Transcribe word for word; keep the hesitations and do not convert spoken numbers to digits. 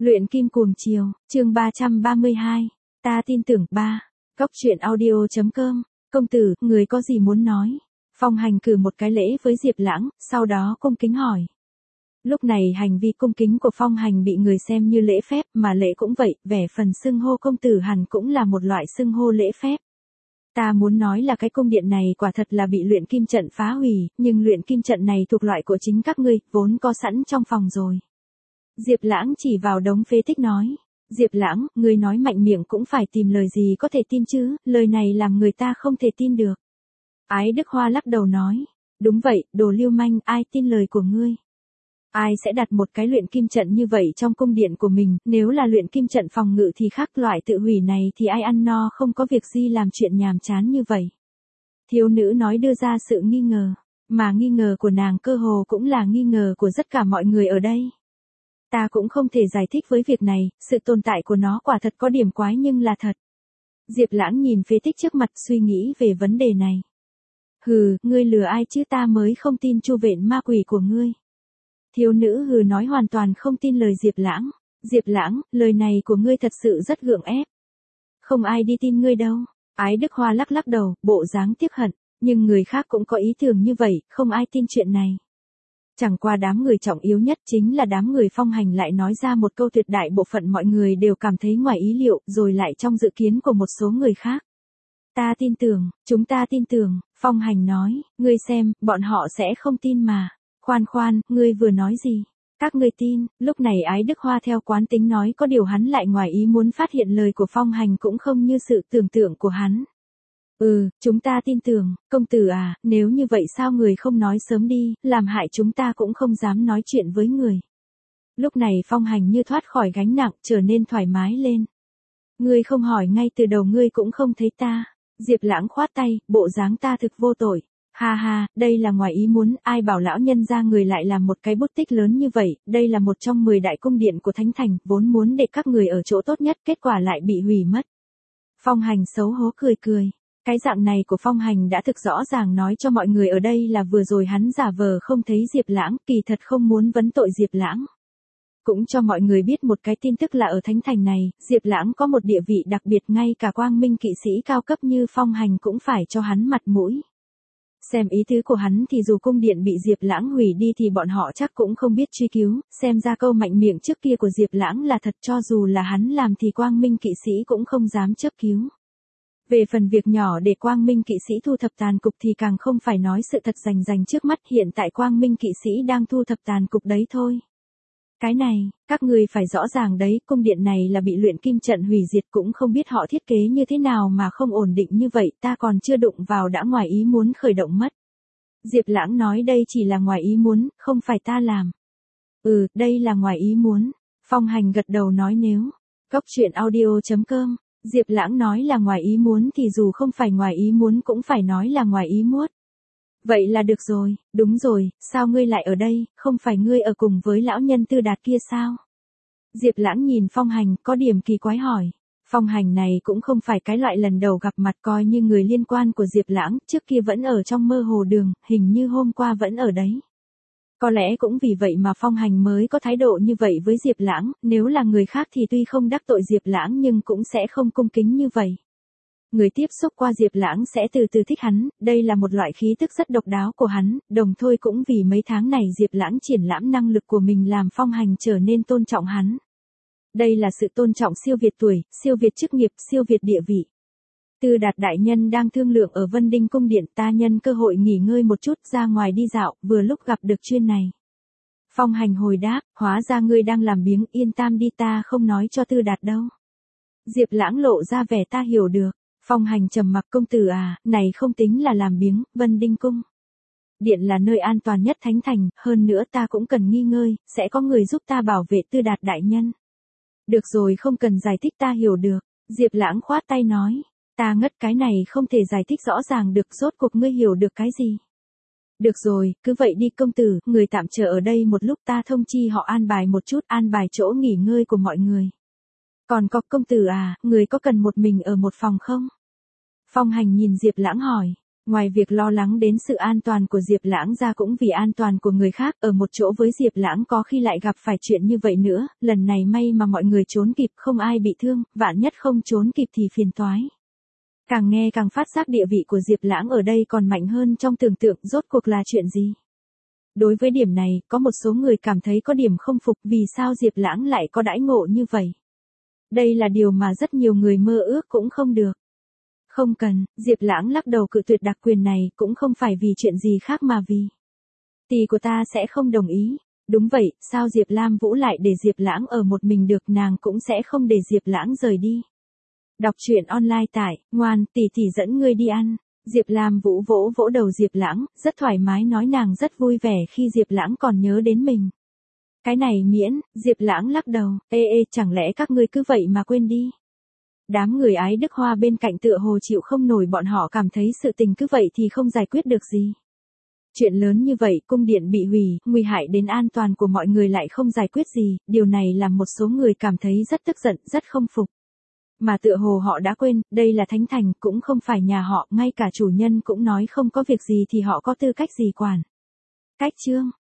Luyện kim cuồng chiều, chương ba trăm ba mươi hai, ta tin tưởng ba. Góc truyện audio chấm com, công tử, người có gì muốn nói? Phong Hành cử một cái lễ với Diệp Lãng, sau đó cung kính hỏi. Lúc này hành vi cung kính của Phong Hành bị người xem như lễ phép, mà lễ cũng vậy, vẻ phần xưng hô công tử hẳn cũng là một loại xưng hô lễ phép. Ta muốn nói là cái cung điện này quả thật là bị luyện kim trận phá hủy, nhưng luyện kim trận này thuộc loại của chính các ngươi, vốn có sẵn trong phòng rồi. Diệp Lãng chỉ vào đống phế tích nói. Diệp Lãng, ngươi nói mạnh miệng cũng phải tìm lời gì có thể tin chứ, lời này làm người ta không thể tin được. Ái Đức Hoa lắc đầu nói. Đúng vậy, đồ lưu manh, ai tin lời của ngươi? Ai sẽ đặt một cái luyện kim trận như vậy trong cung điện của mình, nếu là luyện kim trận phòng ngự thì khác, loại tự hủy này thì ai ăn no không có việc gì làm chuyện nhàm chán như vậy. Thiếu nữ nói đưa ra sự nghi ngờ, mà nghi ngờ của nàng cơ hồ cũng là nghi ngờ của tất cả mọi người ở đây. Ta cũng không thể giải thích với việc này, sự tồn tại của nó quả thật có điểm quái nhưng là thật. Diệp Lãng nhìn phế tích trước mặt suy nghĩ về vấn đề này. Hừ, ngươi lừa ai chứ, ta mới không tin chu vện ma quỷ của ngươi. Thiếu nữ hừ nói hoàn toàn không tin lời Diệp Lãng. Diệp Lãng, lời này của ngươi thật sự rất gượng ép. Không ai đi tin ngươi đâu. Ái Đức Hoa lắc lắc đầu, bộ dáng tiếc hận, nhưng người khác cũng có ý tưởng như vậy, không ai tin chuyện này. Chẳng qua đám người trọng yếu nhất chính là đám người Phong Hành lại nói ra một câu tuyệt đại bộ phận mọi người đều cảm thấy ngoài ý liệu, rồi lại trong dự kiến của một số người khác. Ta tin tưởng, chúng ta tin tưởng, Phong Hành nói, ngươi xem, bọn họ sẽ không tin mà. Khoan khoan, ngươi vừa nói gì? Các ngươi tin? Lúc này Ái Đức Hoa theo quán tính nói, có điều hắn lại ngoài ý muốn phát hiện lời của Phong Hành cũng không như sự tưởng tượng của hắn. Ừ, chúng ta tin tưởng, công tử à, nếu như vậy sao người không nói sớm đi, làm hại chúng ta cũng không dám nói chuyện với người. Lúc này Phong Hành như thoát khỏi gánh nặng, trở nên thoải mái lên. Ngươi không hỏi ngay từ đầu ngươi cũng không thấy ta. Diệp Lãng khoát tay, bộ dáng ta thực vô tội. Ha ha, đây là ngoài ý muốn, ai bảo lão nhân ra người lại làm một cái bút tích lớn như vậy, đây là một trong mười đại cung điện của Thánh Thành, vốn muốn để các người ở chỗ tốt nhất, kết quả lại bị hủy mất. Phong Hành xấu hổ cười cười. Cái dạng này của Phong Hành đã thực rõ ràng nói cho mọi người ở đây là vừa rồi hắn giả vờ không thấy Diệp Lãng, kỳ thật không muốn vấn tội Diệp Lãng. Cũng cho mọi người biết một cái tin tức là ở Thánh Thành này, Diệp Lãng có một địa vị đặc biệt, ngay cả quang minh kỵ sĩ cao cấp như Phong Hành cũng phải cho hắn mặt mũi. Xem ý tứ của hắn thì dù cung điện bị Diệp Lãng hủy đi thì bọn họ chắc cũng không biết truy cứu, xem ra câu mạnh miệng trước kia của Diệp Lãng là thật, cho dù là hắn làm thì quang minh kỵ sĩ cũng không dám chấp cứu. Về phần việc nhỏ để quang minh kỵ sĩ thu thập tàn cục thì càng không phải nói sự thật rành rành trước mắt, hiện tại quang minh kỵ sĩ đang thu thập tàn cục đấy thôi. Cái này, các người phải rõ ràng đấy, cung điện này là bị luyện kim trận hủy diệt, cũng không biết họ thiết kế như thế nào mà không ổn định như vậy, ta còn chưa đụng vào đã ngoài ý muốn khởi động mất. Diệp Lãng nói đây chỉ là ngoài ý muốn, không phải ta làm. Ừ, đây là ngoài ý muốn. Phong Hành gật đầu nói nếu. Góc truyện audio chấm com, Diệp Lãng nói là ngoài ý muốn thì dù không phải ngoài ý muốn cũng phải nói là ngoài ý muốn. Vậy là được rồi, đúng rồi, sao ngươi lại ở đây, không phải ngươi ở cùng với lão nhân Tư Đạt kia sao? Diệp Lãng nhìn Phong Hành, có điểm kỳ quái hỏi. Phong Hành này cũng không phải cái loại lần đầu gặp mặt, coi như người liên quan của Diệp Lãng, trước kia vẫn ở trong mơ hồ đường, hình như hôm qua vẫn ở đấy. Có lẽ cũng vì vậy mà Phong Hành mới có thái độ như vậy với Diệp Lãng, nếu là người khác thì tuy không đắc tội Diệp Lãng nhưng cũng sẽ không cung kính như vậy. Người tiếp xúc qua Diệp Lãng sẽ từ từ thích hắn, đây là một loại khí tức rất độc đáo của hắn, đồng thôi cũng vì mấy tháng này Diệp Lãng triển lãm năng lực của mình làm Phong Hành trở nên tôn trọng hắn. Đây là sự tôn trọng siêu việt tuổi, siêu việt chức nghiệp, siêu việt địa vị. Tư Đạt đại nhân đang thương lượng ở Vân Đinh cung điện, ta nhân cơ hội nghỉ ngơi một chút ra ngoài đi dạo, vừa lúc gặp được chuyên này. Phong Hành hồi đáp, hóa ra ngươi đang làm biếng, yên tâm đi, ta không nói cho Tư Đạt đâu. Diệp Lãng lộ ra vẻ ta hiểu được. Phong Hành trầm mặc, công tử à, này không tính là làm biếng, Vân Đinh cung điện là nơi an toàn nhất Thánh Thành, hơn nữa ta cũng cần nghỉ ngơi, sẽ có người giúp ta bảo vệ Tư Đạt đại nhân. Được rồi, không cần giải thích, ta hiểu được. Diệp Lãng khoát tay nói, ta ngất, cái này không thể giải thích rõ ràng được, rốt cuộc ngươi hiểu được cái gì? Được rồi, cứ vậy đi công tử, người tạm chờ ở đây một lúc, ta thông chi họ an bài một chút, an bài chỗ nghỉ ngơi của mọi người. Còn có công tử à, người có cần một mình ở một phòng không? Phong Hành nhìn Diệp Lãng hỏi. Ngoài việc lo lắng đến sự an toàn của Diệp Lãng ra cũng vì an toàn của người khác, ở một chỗ với Diệp Lãng có khi lại gặp phải chuyện như vậy nữa, lần này may mà mọi người trốn kịp, không ai bị thương, vạn nhất không trốn kịp thì phiền toái. Càng nghe càng phát giác địa vị của Diệp Lãng ở đây còn mạnh hơn trong tưởng tượng, rốt cuộc là chuyện gì? Đối với điểm này, có một số người cảm thấy có điểm không phục, vì sao Diệp Lãng lại có đãi ngộ như vậy? Đây là điều mà rất nhiều người mơ ước cũng không được. Không cần, Diệp Lãng lắc đầu cự tuyệt đặc quyền này, cũng không phải vì chuyện gì khác mà vì tỷ của ta sẽ không đồng ý. Đúng vậy, sao Diệp Lam Vũ lại để Diệp Lãng ở một mình được, nàng cũng sẽ không để Diệp Lãng rời đi. Đọc truyện online tại, ngoan, tỷ tỷ dẫn ngươi đi ăn. Diệp Lam Vũ vỗ vỗ đầu Diệp Lãng, rất thoải mái nói nàng rất vui vẻ khi Diệp Lãng còn nhớ đến mình. Cái này miễn, Diệp Lãng lắc đầu, ê ê chẳng lẽ các ngươi cứ vậy mà quên đi. Đám người Ái Đức Hoa bên cạnh tựa hồ chịu không nổi, bọn họ cảm thấy sự tình cứ vậy thì không giải quyết được gì. Chuyện lớn như vậy, cung điện bị hủy, nguy hại đến an toàn của mọi người lại không giải quyết gì, điều này làm một số người cảm thấy rất tức giận, rất không phục. Mà tựa hồ họ đã quên, đây là Thánh Thành, cũng không phải nhà họ, ngay cả chủ nhân cũng nói không có việc gì thì họ có tư cách gì quản. Cách chương